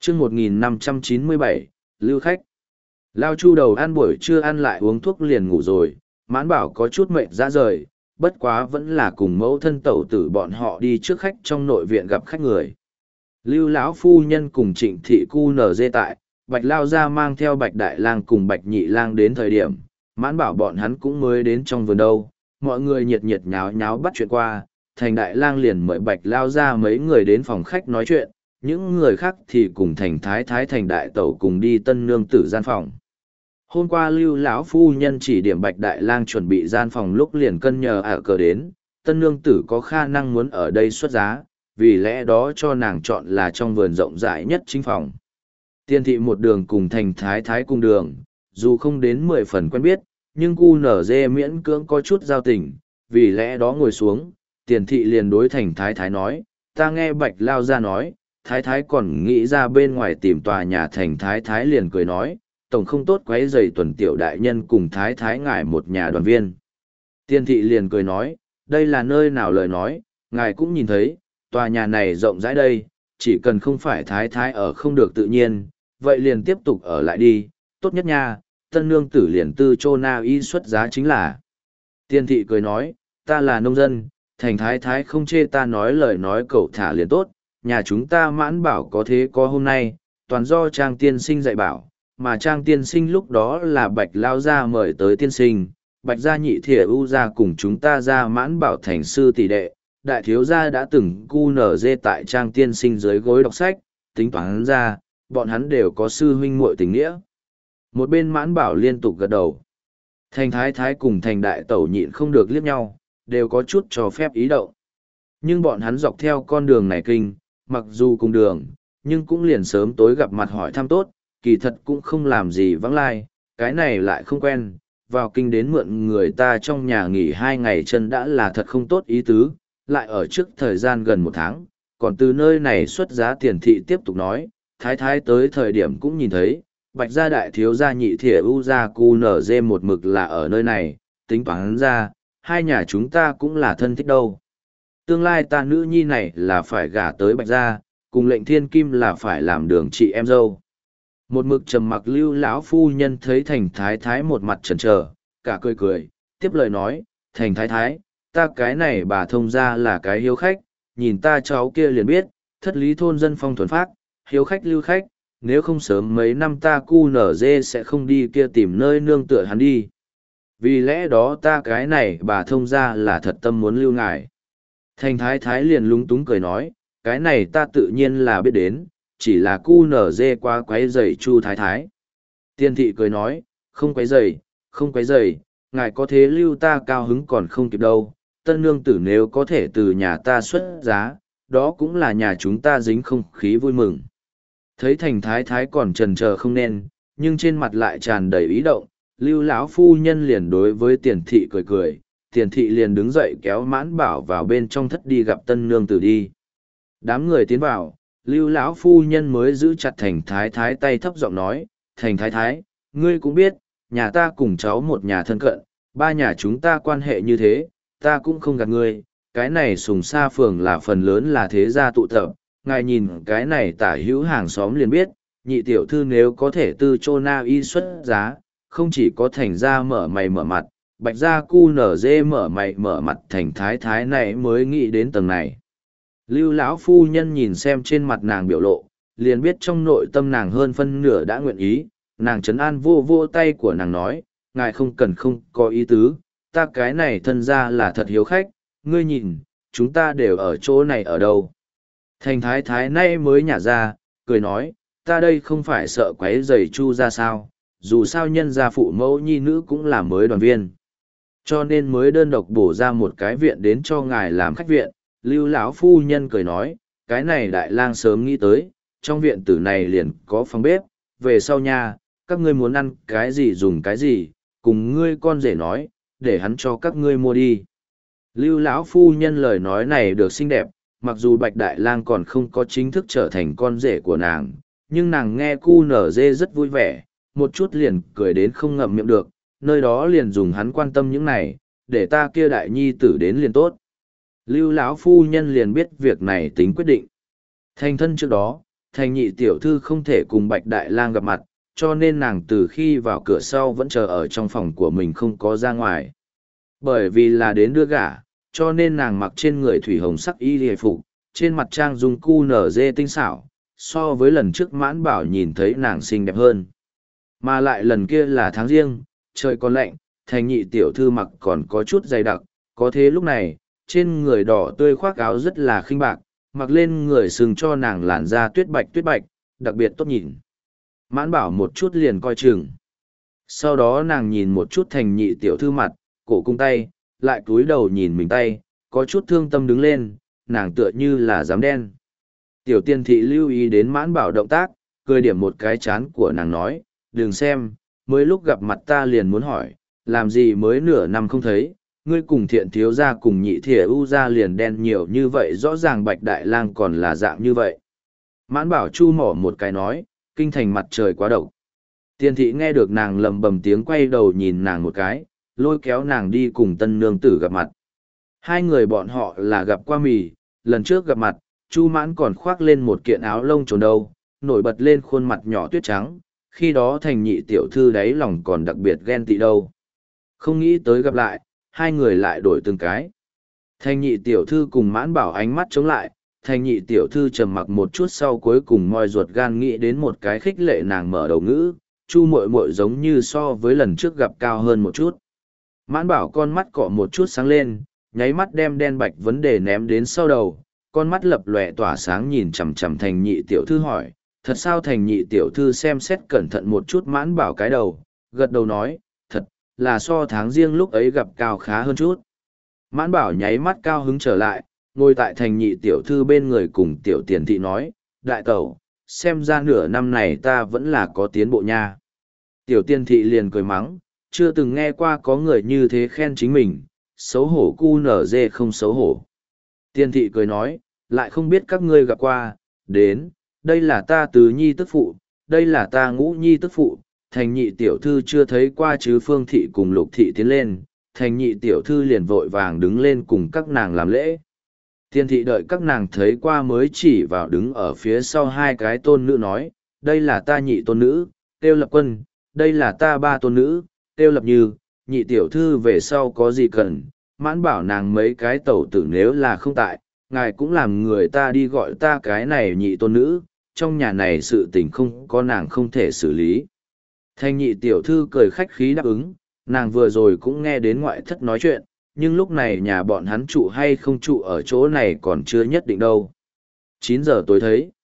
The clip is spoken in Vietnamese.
chương 1597, lưu khách. Lao Chu đầu ăn buổi trưa ăn lại uống thuốc liền ngủ rồi, Mãn Bảo có chút mệt ra rời, bất quá vẫn là cùng mẫu thân tẩu tử bọn họ đi trước khách trong nội viện gặp khách người. Lưu lão phu nhân cùng Trịnh thị cu nở dê tại, Bạch Lao gia mang theo Bạch Đại Lang cùng Bạch Nhị Lang đến thời điểm, Mãn Bảo bọn hắn cũng mới đến trong vườn đâu, mọi người nhiệt nhiệt nháo nháo bắt chuyện qua, Thành Đại Lang liền mời Bạch Lao gia mấy người đến phòng khách nói chuyện, những người khác thì cùng Thành Thái Thái Thành Đại Tẩu cùng đi tân nương tử gian phòng. Hôm qua Lưu lão phu nhân chỉ điểm Bạch Đại Lang chuẩn bị gian phòng lúc liền cân nhờ ở cờ đến, tân nương tử có khả năng muốn ở đây xuất giá, vì lẽ đó cho nàng chọn là trong vườn rộng rãi nhất chính phòng. Tiên thị một đường cùng Thành Thái Thái cùng đường, dù không đến 10 phần quen biết, nhưng cu nở dê miễn cưỡng có chút giao tình, vì lẽ đó ngồi xuống, tiền thị liền đối Thành Thái Thái nói, ta nghe Bạch Lao ra nói, Thái Thái còn nghĩ ra bên ngoài tìm tòa nhà. Thành Thái Thái liền cười nói, tổng không tốt quấy rầy tuần tiểu đại nhân cùng Thái Thái ngài một nhà đoàn viên. Tiên thị liền cười nói, đây là nơi nào lời nói, ngài cũng nhìn thấy, tòa nhà này rộng rãi đây, chỉ cần không phải Thái Thái ở không được tự nhiên, vậy liền tiếp tục ở lại đi, tốt nhất nha, tân nương tử liền tư chô na y xuất giá chính là. Tiên thị cười nói, ta là nông dân, Thành Thái Thái không chê ta nói lời nói cậu thả liền tốt, nhà chúng ta Mãn Bảo có thế có hôm nay, toàn do Trang tiên sinh dạy bảo, mà Trang tiên sinh lúc đó là Bạch Lao gia mời tới tiên sinh, Bạch gia nhị thỉa ưu gia cùng chúng ta ra Mãn Bảo thành sư tỷ đệ, đại thiếu gia đã từng cu nở dê tại Trang tiên sinh dưới gối đọc sách, tính toán ra, bọn hắn đều có sư huynh muội tình nghĩa. Một bên Mãn Bảo liên tục gật đầu. Thành Thái Thái cùng Thành Đại Tẩu nhịn không được liếc nhau, đều có chút cho phép ý động. Nhưng bọn hắn dọc theo con đường này kinh, mặc dù cùng đường, nhưng cũng liền sớm tối gặp mặt hỏi thăm tốt, kỳ thật cũng không làm gì vắng lai, cái này lại không quen, vào kinh đến mượn người ta trong nhà nghỉ 2 ngày chân đã là thật không tốt ý tứ, lại ở trước thời gian gần 1 tháng, còn từ nơi này xuất giá. Tiền thị tiếp tục nói, Thái Thái tới thời điểm cũng nhìn thấy, Bạch gia đại thiếu gia nhị thỉa ưu gia cu nở dê một mực là ở nơi này, tính toán ra, hai nhà chúng ta cũng là thân thích đâu. Tương lai ta nữ nhi này là phải gả tới Bạch gia, cùng lệnh thiên kim là phải làm đường chị em dâu. Một mực trầm mặc Lưu lão phu nhân thấy Thành Thái Thái một mặt chần chờ, cả cười cười, tiếp lời nói, Thành Thái Thái, ta cái này bà thông ra là cái hiếu khách, nhìn ta cháu kia liền biết, thất lý thôn dân phong thuần phác, hiếu khách lưu khách, nếu không sớm mấy năm ta cu nở dê sẽ không đi kia tìm nơi nương tựa hắn đi. Vì lẽ đó ta cái này bà thông ra là thật tâm muốn lưu ngài. Thành Thái Thái liền lúng túng cười nói, cái này ta tự nhiên là biết đến, chỉ là cu nở dê quá quấy rầy Chu Thái Thái. Tiên thị cười nói, không quấy rầy, không quấy rầy, ngài có thế lưu ta cao hứng còn không kịp đâu, tân nương tử nếu có thể từ nhà ta xuất giá, đó cũng là nhà chúng ta dính không khí vui mừng. Thấy Thành Thái Thái còn chần chờ không nên, nhưng trên mặt lại tràn đầy ý động, Lưu lão phu nhân liền đối với Tiền thị cười cười, Tiền thị liền đứng dậy kéo Mãn Bảo vào bên trong thất đi gặp tân nương tử đi. Đám người tiến vào, Lưu lão phu nhân mới giữ chặt Thành Thái Thái tay thấp giọng nói, Thành Thái Thái, ngươi cũng biết, nhà ta cùng cháu một nhà thân cận, ba nhà chúng ta quan hệ như thế, ta cũng không gạt ngươi, cái này Sùng Sa phường là phần lớn là thế gia tụ tập, ngài nhìn cái này tả hữu hàng xóm liền biết, nhị tiểu thư nếu có thể tư chô na y xuất giá, không chỉ có Thành gia mở mày mở mặt, Bạch gia cu nở dê mở mày mở mặt. Thành Thái Thái này mới nghĩ đến tầng này. Lưu lão phu nhân nhìn xem trên mặt nàng biểu lộ, liền biết trong nội tâm nàng hơn phân nửa đã nguyện ý, nàng trấn an vô vô tay của nàng nói, ngài không cần không có ý tứ, ta cái này thân ra là thật hiếu khách, ngươi nhìn, chúng ta đều ở chỗ này ở đâu. Thành Thái Thái nay mới nhả ra, cười nói, ta đây không phải sợ quấy rầy Chu ra sao, dù sao nhân gia phụ mẫu nhi nữ cũng là mới đoàn viên. Cho nên mới đơn độc bổ ra một cái viện đến cho ngài làm khách viện. Lưu lão phu nhân cười nói, cái này đại lang sớm nghĩ tới, trong viện tử này liền có phòng bếp, về sau nha, các ngươi muốn ăn cái gì dùng cái gì, cùng ngươi con rể nói, để hắn cho các ngươi mua đi. Lưu lão phu nhân lời nói này được xinh đẹp, mặc dù Bạch Đại Lang còn không có chính thức trở thành con rể của nàng, nhưng nàng nghe cu nở dê rất vui vẻ, một chút liền cười đến không ngậm miệng được, nơi đó liền dùng hắn quan tâm những này, để ta kia đại nhi tử đến liền tốt. Lưu lão phu nhân liền biết việc này tính quyết định. Thành thân trước đó, thành nhị tiểu thư không thể cùng Bạch Đại Lang gặp mặt, cho nên nàng từ khi vào cửa sau vẫn chờ ở trong phòng của mình không có ra ngoài. Bởi vì là đến đưa gả, cho nên nàng mặc trên người thủy hồng sắc y hề phục, trên mặt trang dung cu nở dê tinh xảo, so với lần trước Mãn Bảo nhìn thấy nàng xinh đẹp hơn. Mà lại lần kia là tháng riêng, trời còn lạnh, thành nhị tiểu thư mặc còn có chút dày đặc, có thế lúc này, trên người đỏ tươi khoác áo rất là khinh bạc, mặc lên người sừng cho nàng làn da tuyết bạch, đặc biệt tốt nhìn. Mãn Bảo một chút liền coi chừng. Sau đó nàng nhìn một chút thành nhị tiểu thư mặt, cổ cung tay, lại cúi đầu nhìn mình tay, có chút thương tâm đứng lên, nàng tựa như là dám đen. Tiểu tiên thị lưu ý đến Mãn Bảo động tác, cười điểm một cái chán của nàng nói, đừng xem, mới lúc gặp mặt ta liền muốn hỏi, làm gì mới nửa năm không thấy, ngươi cùng thiện thiếu gia cùng nhị thìa u gia liền đen nhiều như vậy, rõ ràng Bạch Đại Lang còn là dạng như vậy. Mãn Bảo chu mỏ một cái nói, kinh thành mặt trời quá độc. Tiên thị nghe được nàng lầm bầm tiếng quay đầu nhìn nàng một cái, lôi kéo nàng đi cùng tân nương tử gặp mặt. Hai người bọn họ là gặp qua mì, lần trước gặp mặt, Chu Mãn còn khoác lên một kiện áo lông trồn đâu, nổi bật lên khuôn mặt nhỏ tuyết trắng, khi đó thành nhị tiểu thư đáy lòng còn đặc biệt ghen tị đâu. Không nghĩ tới gặp lại, hai người lại đổi từng cái. Thành nhị tiểu thư cùng Mãn Bảo ánh mắt chống lại, thành nhị tiểu thư trầm mặc một chút sau cuối cùng moi ruột gan nghĩ đến một cái khích lệ nàng mở đầu ngữ, Chu muội muội giống như so với lần trước gặp cao hơn một chút. Mãn Bảo con mắt cọ một chút sáng lên, nháy mắt đem đen bạch vấn đề ném đến sau đầu, con mắt lập lòe tỏa sáng nhìn chằm chằm thành nhị tiểu thư hỏi, thật sao? Thành nhị tiểu thư xem xét cẩn thận một chút Mãn Bảo cái đầu, gật đầu nói, thật, là so tháng riêng lúc ấy gặp cao khá hơn chút. Mãn Bảo nháy mắt cao hứng trở lại, ngồi tại thành nhị tiểu thư bên người cùng tiểu tiền thị nói, đại tẩu, xem ra nửa năm này ta vẫn là có tiến bộ nha. Tiểu tiền thị liền cười mắng, chưa từng nghe qua có người như thế khen chính mình, xấu hổ cu nở dê không xấu hổ. Tiền thị cười nói, lại không biết các ngươi gặp qua, đến, đây là ta tứ nhi tức phụ, đây là ta ngũ nhi tức phụ, thành nhị tiểu thư chưa thấy qua chứ. Phương thị cùng Lục thị tiến lên, thành nhị tiểu thư liền vội vàng đứng lên cùng các nàng làm lễ. Tiên thị đợi các nàng thấy qua mới chỉ vào đứng ở phía sau hai cái tôn nữ nói, đây là ta nhị tôn nữ, Tiêu Lập Quân, đây là ta ba tôn nữ, Tiêu Lập Như, nhị tiểu thư về sau có gì cần, Mãn bảo nàng mấy cái tẩu tử nếu là không tại, ngài cũng làm người ta đi gọi ta cái này nhị tôn nữ, trong nhà này sự tình không có nàng không thể xử lý. Thanh nhị tiểu thư cười khách khí đáp ứng, nàng vừa rồi cũng nghe đến ngoại thất nói chuyện, nhưng lúc này nhà bọn hắn trụ hay không trụ ở chỗ này còn chưa nhất định đâu. 9 giờ tối thấy.